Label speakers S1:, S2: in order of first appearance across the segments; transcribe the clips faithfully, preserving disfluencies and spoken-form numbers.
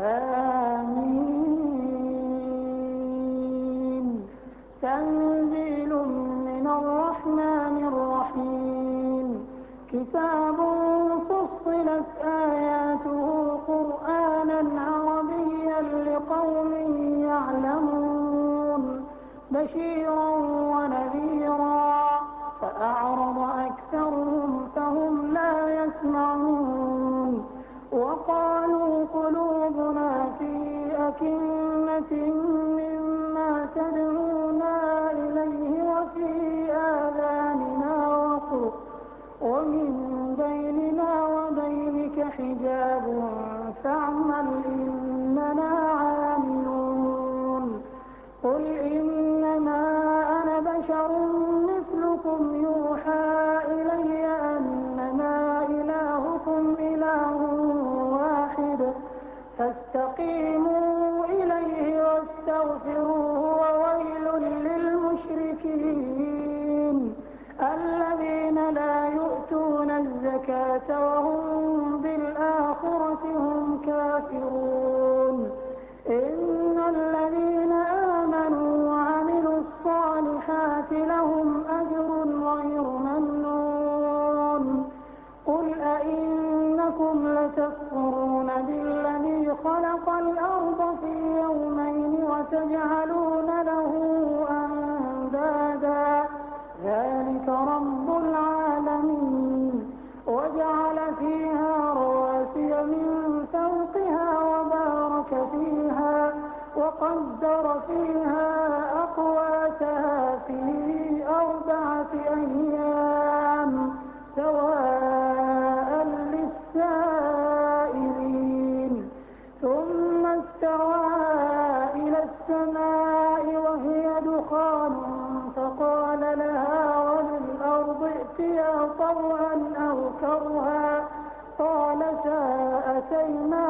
S1: حم تنزيل من الرحمن الرحيم كتاب فصلت آياته قرآنا عربيا لقوم يعلمون بشيرا ونذيرا فأعرض أكثرهم فهم لا يسمعون وقالوا قلوبنا في أكنة مما تدعونا إليه وفي آذاننا وقر ومن بيننا وبينك حجاب فاعمل إننا عاملون قل إنما أنا بشر مثلكم يوحى إلي أنما إلهكم إله واحد فاستقيموا إليه واستغفروه وويل للمشركين الذين لا يؤتون الزكاة وهم بالآخرة هم كافرون إن الذين آمنوا وعملوا الصالحات لهم أجر غير ممنون قل أئنكم لتكفرون بالذي خلق الأرض في يومين وتجعلون له أندادا ذلك رب العالمين وجعل فيها رواسي من فوقها وبارك فيها وقدر فيها أقواتها في أربعة أيام سواء للسائلين ثم استوى إلى السماء وهي دخان فقال لها وللأرض ائتيا طوعا أو كرها قالتا أتينا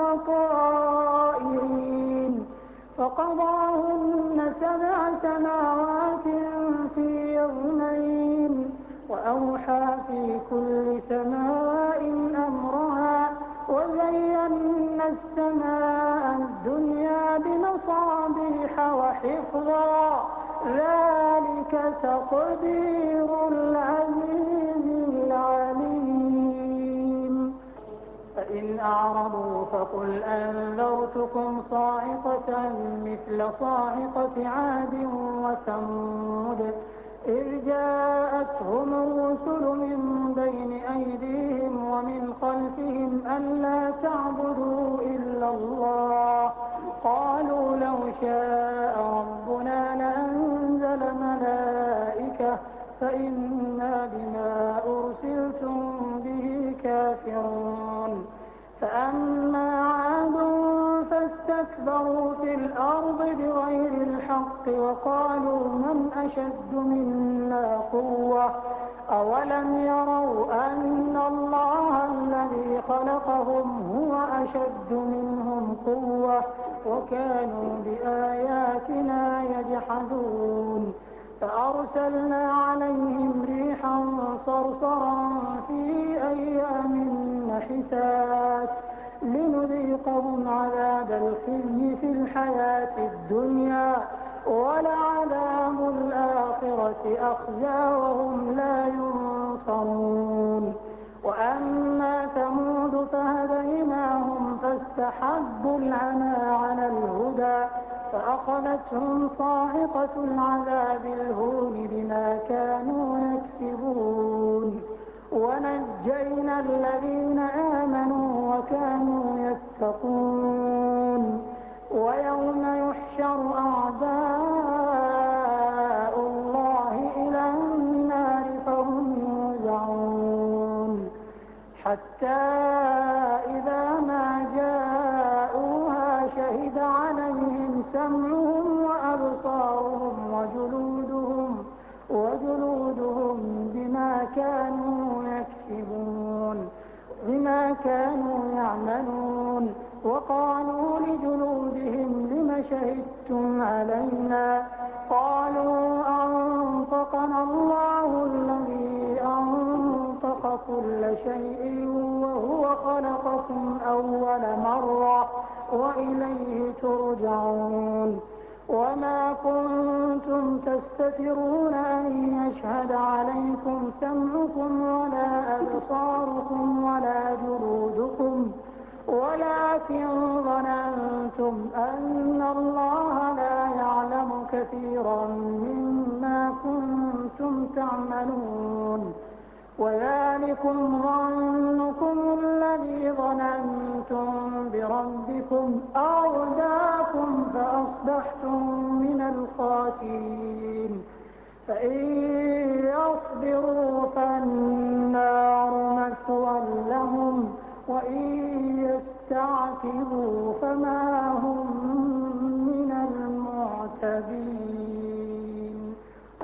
S1: طائعين فقضاهن سبع سماوات في يومين وأوحى في كل سماء أمرها وزينا السماء الدنيا بمصابيح وحفظا ذلك تقدير العزيز العليم فإن أعرضوا فقل أنذرتكم صاعقة مثل صاعقة عاد وثمود إذ جاءتهم الرسل من بين أيديهم ومن خلفهم ألا تعبدوا إلا الله قالوا لو شاء ربنا لأنزل ملائكة فإنا بما أرسلتم به كافرون فأما عاد فاستكبروا في الأرض بغير الحق وقالوا من أشد منا قوة أولم يروا أن الله الذي خلقهم هو أشد منهم قوة وكانوا بآياتنا يجحدون فأرسلنا عليهم ريحا صرصرا في أيام نحسات لنذيقهم عذاب الخزي في الحياة الدنيا ولعذاب الآخرة أخزى وهم لا ينصرون وأما ثمود فهديناهم فاستحبوا العمى على الهدى فأخذتهم صاعقة العذاب الهون بما كانوا يكسبون ونجينا الذين آمنوا وكانوا يتقون ويوم يحشر أعداء الله إلى النار فهم يوزعون حتى إذا ما جاءوها شهد عليهم سمعهم وأبصارهم وجلودهم وجلودهم بما كانوا يكسبون بما كانوا يعملون وقالوا لجلودهم لم شهدتم علينا قالوا أنطقنا الله الذي أنطق كل شيء وهو خلقكم أول مرة وإليه ترجعون. وما كنتم تستترون أن يشهد عليكم سمعكم ولا أبصاركم ولا جلودكم ولكن ظننتم أن الله لا يعلم كثيرا مما كنتم تعملون. وذلكم ظنكم الذي ظننتم بربكم أرداكم فأصبحتم من الخاسرين. فإن يصبروا فالنار مثوى لهم وإن يستعتبوا فما هم من المعتبين.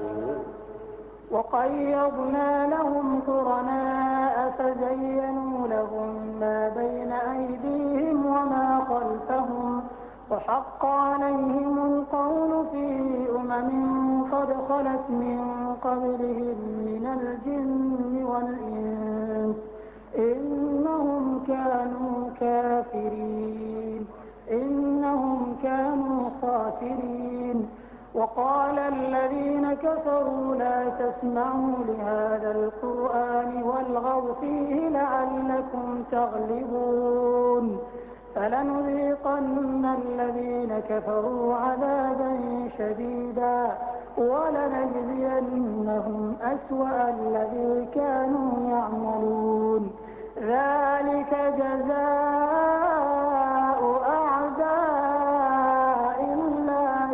S1: وقيضنا لهم قرناء فزينوا لهم ما بين أيديهم وما خلفهم وحق عليهم القول في أمم قد خلت من قبلهم من الجن والإنس إنهم كانوا كافرين إنهم كانوا خاسرين. وقال الذين كفروا لا تسمعوا لهذا القرآن والغوا فيه لعلكم تغلبون. فلنذيقن الذين كفروا عذابا شديدا ولنجزينهم أسوأ الذي كانوا يعملون. ذلك جزاء أعداء الله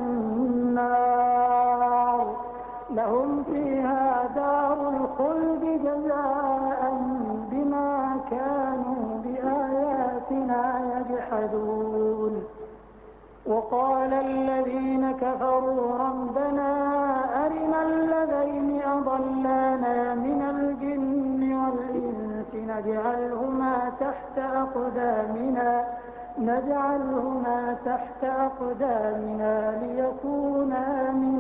S1: النار لهم فيها دار الخلد جزاء بما كانوا بآياتنا يجحدون. وقال الذين كفروا ربنا أرنا الذين أضلانا من الجن والإنس نجعلهما تحت أقدامنا نجعلهما تحت أقدامنا ليكونا من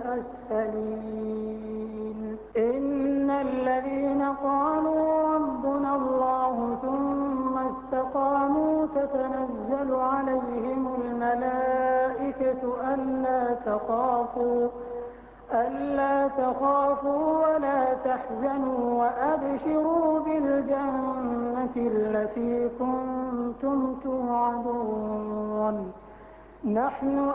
S1: الأسفلين. إن الذين قالوا ربنا الله ثم استقاموا تتنزل عليهم الملائكة ألا تخافوا ألا تخافوا ولا تحزنوا وأبشروا بالجنة التي كنتم توعدون. نحن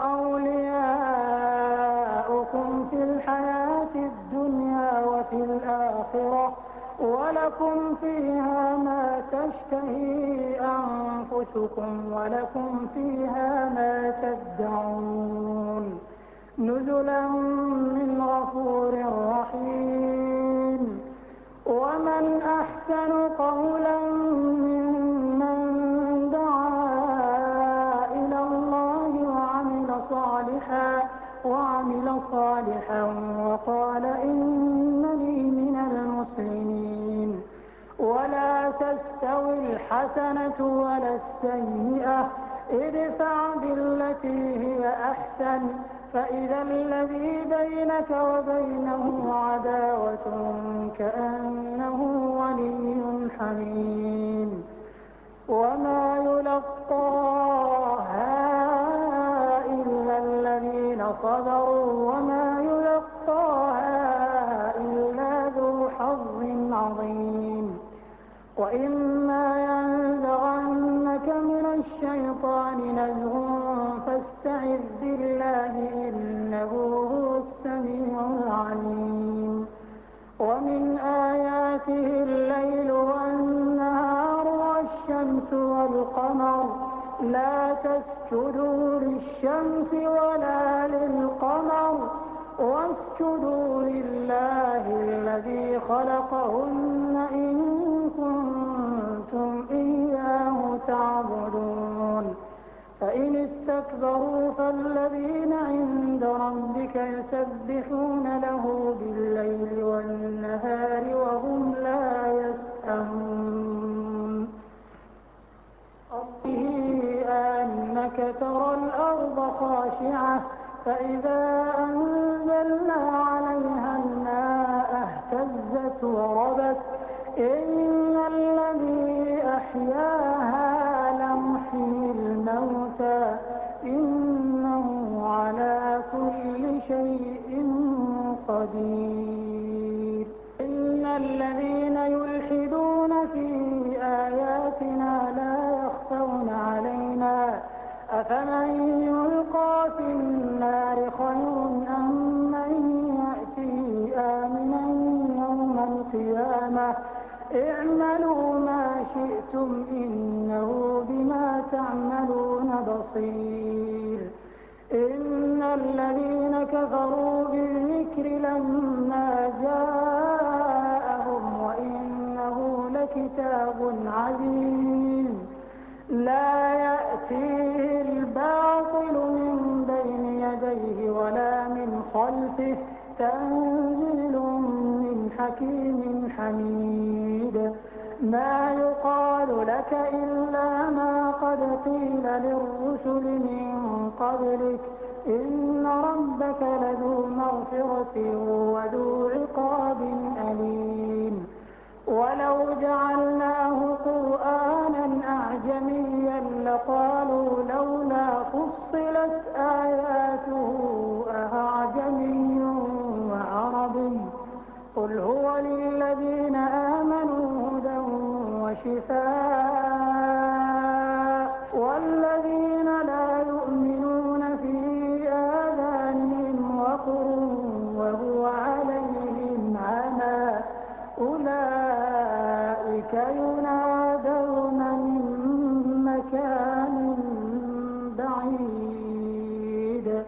S1: أولياؤكم في الحياة الدنيا وفي الآخرة ولكم فيها ما تشتهي أنفسكم ولكم فيها ما تدعون. نزلا من غفور رحيم. ومن أحسن قولا ممن دعا إلى الله وعمل صالحا وعمل صالحا وقال إنني من المسلمين. ولا تستوي الحسنة ولا السيئة ادفع بالتي هي أحسن فإذا الذي بينك وبينه عداوة كأنه ولي حميم. وما يلقاها إلا الذين صبروا وما يلقاها إلا ذو حظ عظيم. وإما ينزغنك من الشيطان نزغ فاستعذ بالله إنه هو السميع العليم. ومن آياته الليل والنهار والشمس والقمر لا تسجدوا للشمس ولا للقمر واسجدوا لله الذي خلقهن إن كنتم إياه تعبدون. فإن استكبروا فالذين عند ربك يسبحون له بالليل والنهار وهم لا يسأمون. ربه أنك ترى الأرض خاشعة فإذا أنزلنا عليها الماء اهتزت وربت إن الذي أحياها لمحيي موسى إنه على كل شيء قدير. إن الذين يلحدون في آياتنا لا يخفون علينا أفمن يلقى في النار خير أم من يأتي آمنا يوم القيامة اعملوا ما شئتم إنه بما تعملون بصير. إن الذين كفروا بالذكر لما جاءهم وإنه لكتاب عزيز لا يأتيه الباطل من بين يديه ولا من خلفه تنزيل من حكيم حميد. ما يقال لك إلا ما قد قيل للرسل من قبلك إن ربك لذو مغفرة وذو عقاب أليم. ولو جعلناه قرآنا أعجميا لقالوا لولا فصلت آياته أعجمي وعربي قل هو للذين آمنوا هدى وشفاء والذين لا يؤمنون في آذانهم وقر وهو عليهم عمى أولئك ينادون من مكان بعيد.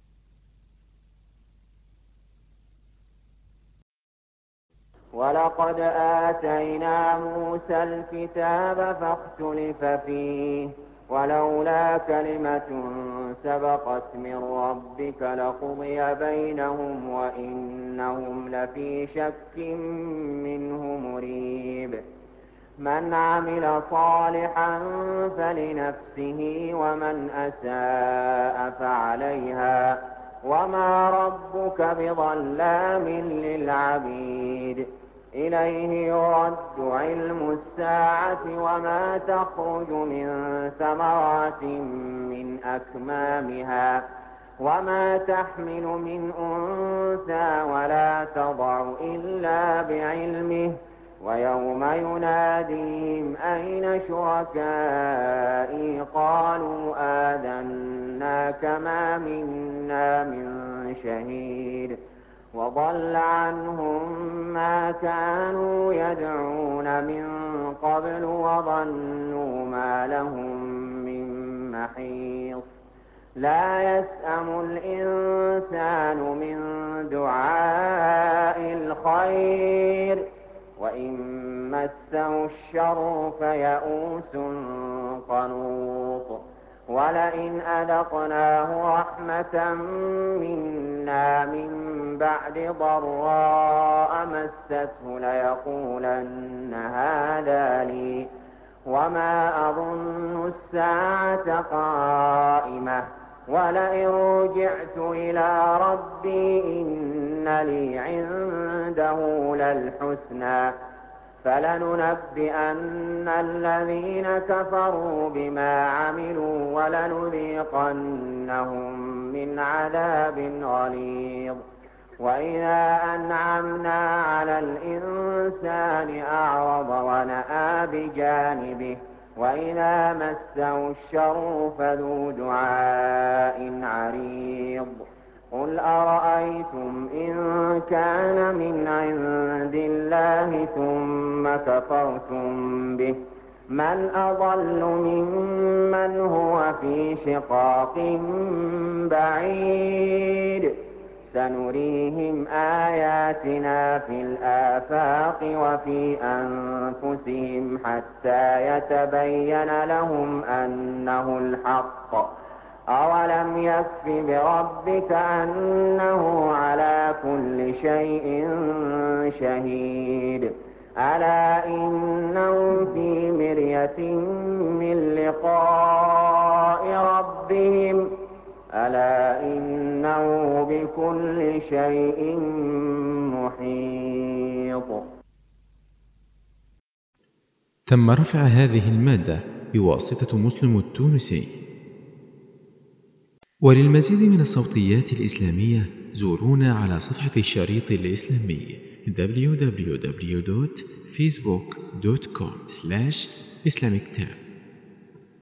S2: ولقد آتينا موسى الكتاب فاختلف فيه ولولا كلمة سبقت من ربك لقضي بينهم وإنهم لفي شك منه مريب. من عمل صالحا فلنفسه ومن أساء فعليها وما ربك بظلام للعبيد. إليه يرد علم الساعة وما تخرج من ثمرات من أكمامها وما تحمل من أنثى ولا تضع إلا بعلمه ويوم يناديهم أين شركائي قالوا آذناك ما منا من شهيد وضل عنهم ما كانوا يدعون من قبل وظنوا ما لهم من محيص. لا يسأم الإنسان من دعاء الخير وإن مسه الشر فيئوس قنوط. ولئن أذقناه رحمة منا من بعد ضراء مسته ليقولن هذا لي وما أظن الساعة قائمة ولئن رجعت إلى ربي إن لي عنده للحسنى فلننبئن الذين كفروا بما عملوا ولنذيقنهم من عذاب غليظ. وإذا أنعمنا على الإنسان أعرض ونأى بجانبه وإذا مسه الشر فذو دعاء عريض. قل أرأيتم إن كان من عند الله ثم كفرتم به من أضل ممن هو في شقاق بعيد. سنريهم آياتنا في الآفاق وفي أنفسهم حتى يتبين لهم أنه الحق. أولم يكف بربك أنه على كل شيء شهيد. ألا إنهم في مرية من لقاء ربهم ألا إنه بكل شيء محيط.
S3: تم رفع هذه المادة بواسطة مسلم التونسي. وللمزيد من الصوتيات الإسلامية زورونا على صفحة الشريط الإسلامي دبليو دبليو دبليو دوت فيسبوك دوت كوم سلاش إسلاميك تاب.